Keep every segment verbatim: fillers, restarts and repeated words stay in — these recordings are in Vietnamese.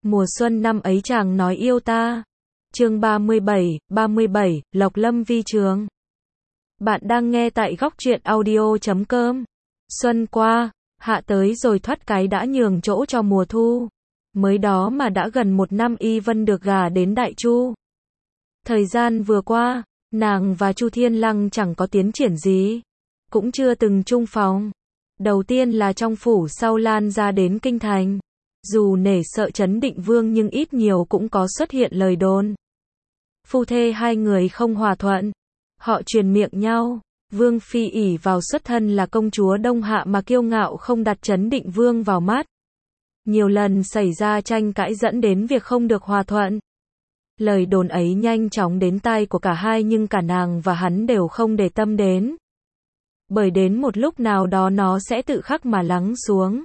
Mùa xuân năm ấy chàng nói yêu ta. Chương ba mươi bảy, ba mươi bảy, Lộc Lâm Vi Trường. Bạn đang nghe tại góc truyện audio chấm com. Xuân qua, hạ tới rồi thoát cái đã nhường chỗ cho mùa thu. Mới đó mà đã gần một năm Y Vân được gả đến Đại Chu. Thời gian vừa qua, nàng và Chu Thiên Lăng chẳng có tiến triển gì, cũng chưa từng chung phòng. Đầu tiên là trong phủ, sau lan ra đến kinh thành. Dù nể sợ Trấn Định Vương nhưng ít nhiều cũng có xuất hiện lời đồn. Phu thê hai người không hòa thuận. Họ truyền miệng nhau. Vương Phi ỷ vào xuất thân là công chúa Đông Hạ mà kiêu ngạo không đặt Trấn Định Vương vào mắt. Nhiều lần xảy ra tranh cãi dẫn đến việc không được hòa thuận. Lời đồn ấy nhanh chóng đến tai của cả hai nhưng cả nàng và hắn đều không để tâm đến. Bởi đến một lúc nào đó nó sẽ tự khắc mà lắng xuống.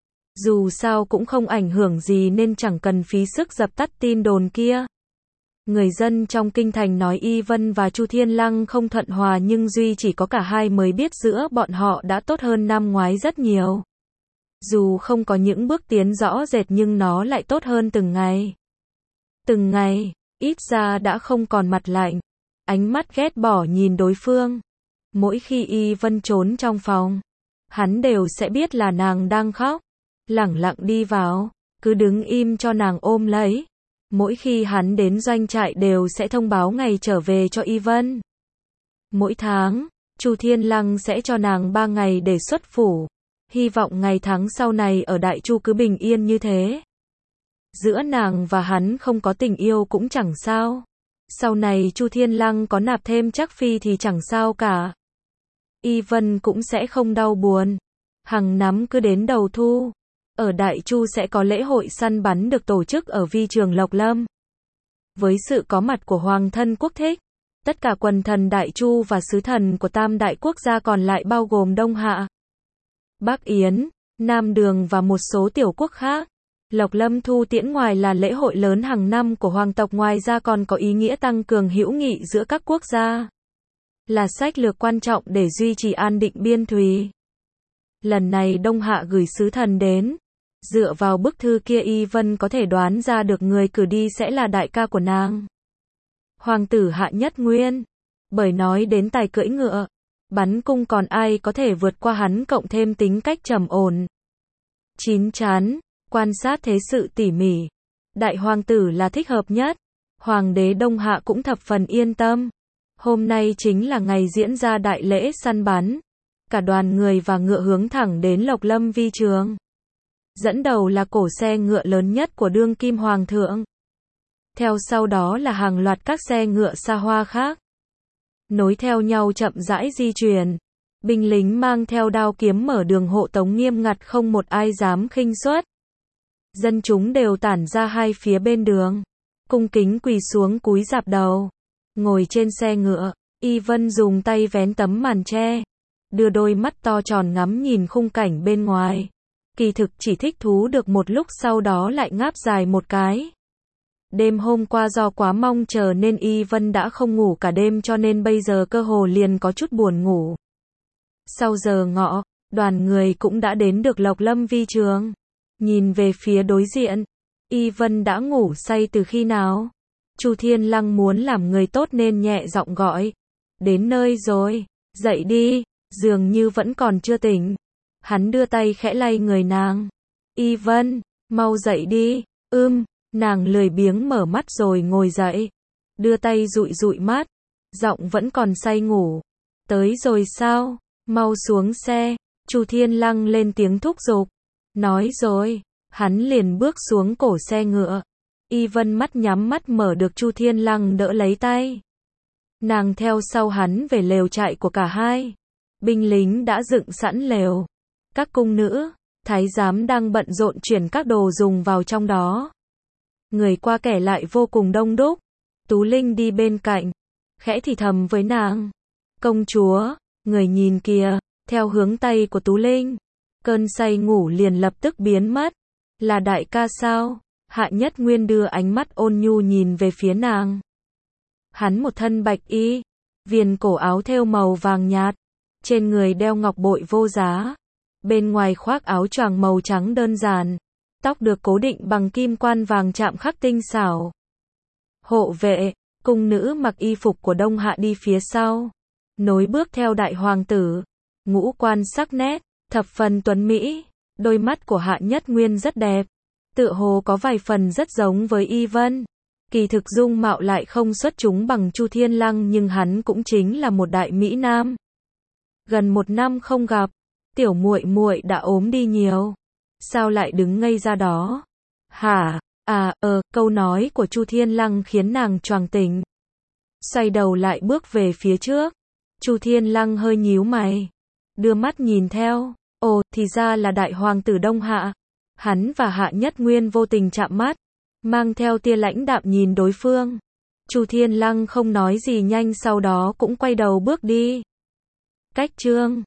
Dù sao cũng không ảnh hưởng gì nên chẳng cần phí sức dập tắt tin đồn kia. Người dân trong kinh thành nói Y Vân và Chu Thiên Lăng không thuận hòa nhưng duy chỉ có cả hai mới biết giữa bọn họ đã tốt hơn năm ngoái rất nhiều. Dù không có những bước tiến rõ rệt nhưng nó lại tốt hơn từng ngày. Từng ngày, ít ra đã không còn mặt lạnh, ánh mắt ghét bỏ nhìn đối phương. Mỗi khi Y Vân trốn trong phòng, hắn đều sẽ biết là nàng đang khóc. Lẳng lặng đi vào, cứ đứng im cho nàng ôm lấy. Mỗi khi hắn đến doanh trại đều sẽ thông báo ngày trở về cho Y Vân. Mỗi tháng, Chu Thiên Lăng sẽ cho nàng ba ngày để xuất phủ. Hy vọng ngày tháng sau này ở Đại Chu cứ bình yên như thế. Giữa nàng và hắn không có tình yêu cũng chẳng sao. Sau này Chu Thiên Lăng có nạp thêm Trác Phi thì chẳng sao cả. Y Vân cũng sẽ không đau buồn. Hằng năm cứ đến đầu thu, ở Đại Chu sẽ có lễ hội săn bắn được tổ chức ở vi trường Lộc Lâm. Với sự có mặt của Hoàng thân quốc thích, tất cả quần thần Đại Chu và sứ thần của tam đại quốc gia còn lại bao gồm Đông Hạ, Bắc Yến, Nam Đường và một số tiểu quốc khác. Lộc Lâm Thu Tiễn ngoài là lễ hội lớn hàng năm của hoàng tộc ngoài ra còn có ý nghĩa tăng cường hữu nghị giữa các quốc gia. Là sách lược quan trọng để duy trì an định biên thùy. Lần này Đông Hạ gửi sứ thần đến. Dựa vào bức thư kia Y Vân có thể đoán ra được người cử đi sẽ là đại ca của nàng. Hoàng tử Hạ Nhất Nguyên. Bởi nói đến tài cưỡi ngựa, bắn cung còn ai có thể vượt qua hắn, cộng thêm tính cách trầm ổn, chín chắn, quan sát thế sự tỉ mỉ. Đại hoàng tử là thích hợp nhất. Hoàng đế Đông Hạ cũng thập phần yên tâm. Hôm nay chính là ngày diễn ra đại lễ săn bắn. Cả đoàn người và ngựa hướng thẳng đến Lộc Lâm Vi Trường. Dẫn đầu là cổ xe ngựa lớn nhất của đương kim hoàng thượng. Theo sau đó là hàng loạt các xe ngựa xa hoa khác. Nối theo nhau chậm rãi di chuyển. Binh lính mang theo đao kiếm mở đường hộ tống nghiêm ngặt, không một ai dám khinh suất. Dân chúng đều tản ra hai phía bên đường, cung kính quỳ xuống cúi rạp đầu. Ngồi trên xe ngựa, Y Vân dùng tay vén tấm màn che, đưa đôi mắt to tròn ngắm nhìn khung cảnh bên ngoài. Kỳ thực chỉ thích thú được một lúc sau đó lại ngáp dài một cái. Đêm hôm qua do quá mong chờ nên Y Vân đã không ngủ cả đêm cho nên bây giờ cơ hồ liền có chút buồn ngủ. Sau giờ ngọ, đoàn người cũng đã đến được Lộc Lâm Vi Trường. Nhìn về phía đối diện, Y Vân đã ngủ say từ khi nào? Chu Thiên Lăng muốn làm người tốt nên nhẹ giọng gọi. Đến nơi rồi, dậy đi, dường như vẫn còn chưa tỉnh. Hắn đưa tay khẽ lay người nàng. Y Vân, mau dậy đi. Ưm, nàng lười biếng mở mắt rồi ngồi dậy. Đưa tay dụi dụi mắt, giọng vẫn còn say ngủ. Tới rồi sao? Mau xuống xe. Chu Thiên Lăng lên tiếng thúc giục. Nói rồi, hắn liền bước xuống cổ xe ngựa. Y Vân mắt nhắm mắt mở được Chu Thiên Lăng đỡ lấy tay. Nàng theo sau hắn về lều trại của cả hai. Binh lính đã dựng sẵn lều. Các cung nữ, thái giám đang bận rộn chuyển các đồ dùng vào trong đó. Người qua kẻ lại vô cùng đông đúc. Tú Linh đi bên cạnh, khẽ thì thầm với nàng. Công chúa, người nhìn kìa, theo hướng tay của Tú Linh. Cơn say ngủ liền lập tức biến mất. Là đại ca sao? Hạ Nhất Nguyên đưa ánh mắt ôn nhu nhìn về phía nàng. Hắn một thân bạch y, viền cổ áo thêu màu vàng nhạt, trên người đeo ngọc bội vô giá, bên ngoài khoác áo choàng màu trắng đơn giản, Tóc được cố định bằng kim quan vàng chạm khắc tinh xảo. Hộ vệ, cung nữ mặc y phục của Đông Hạ đi phía sau. Nối bước theo đại hoàng tử. Ngũ quan sắc nét, thập phần tuấn mỹ. Đôi mắt của Hạ Nhất Nguyên rất đẹp. Tựa hồ có vài phần rất giống với Y Vân. Kỳ thực dung mạo lại không xuất chúng bằng Chu Thiên Lăng nhưng hắn cũng chính là một đại mỹ nam. Gần một năm không gặp, tiểu muội muội đã ốm đi nhiều. Sao lại đứng ngây ra đó? Hả? À, ờ, câu nói của Chu Thiên Lăng khiến nàng choàng tỉnh. Xoay đầu lại bước về phía trước. Chu Thiên Lăng hơi nhíu mày. Đưa mắt nhìn theo. Ồ, thì ra là đại hoàng tử Đông Hạ. Hắn và Hạ Nhất Nguyên vô tình chạm mắt. Mang theo tia lãnh đạm nhìn đối phương. Chu Thiên Lăng không nói gì nhanh sau đó cũng quay đầu bước đi. Cách chương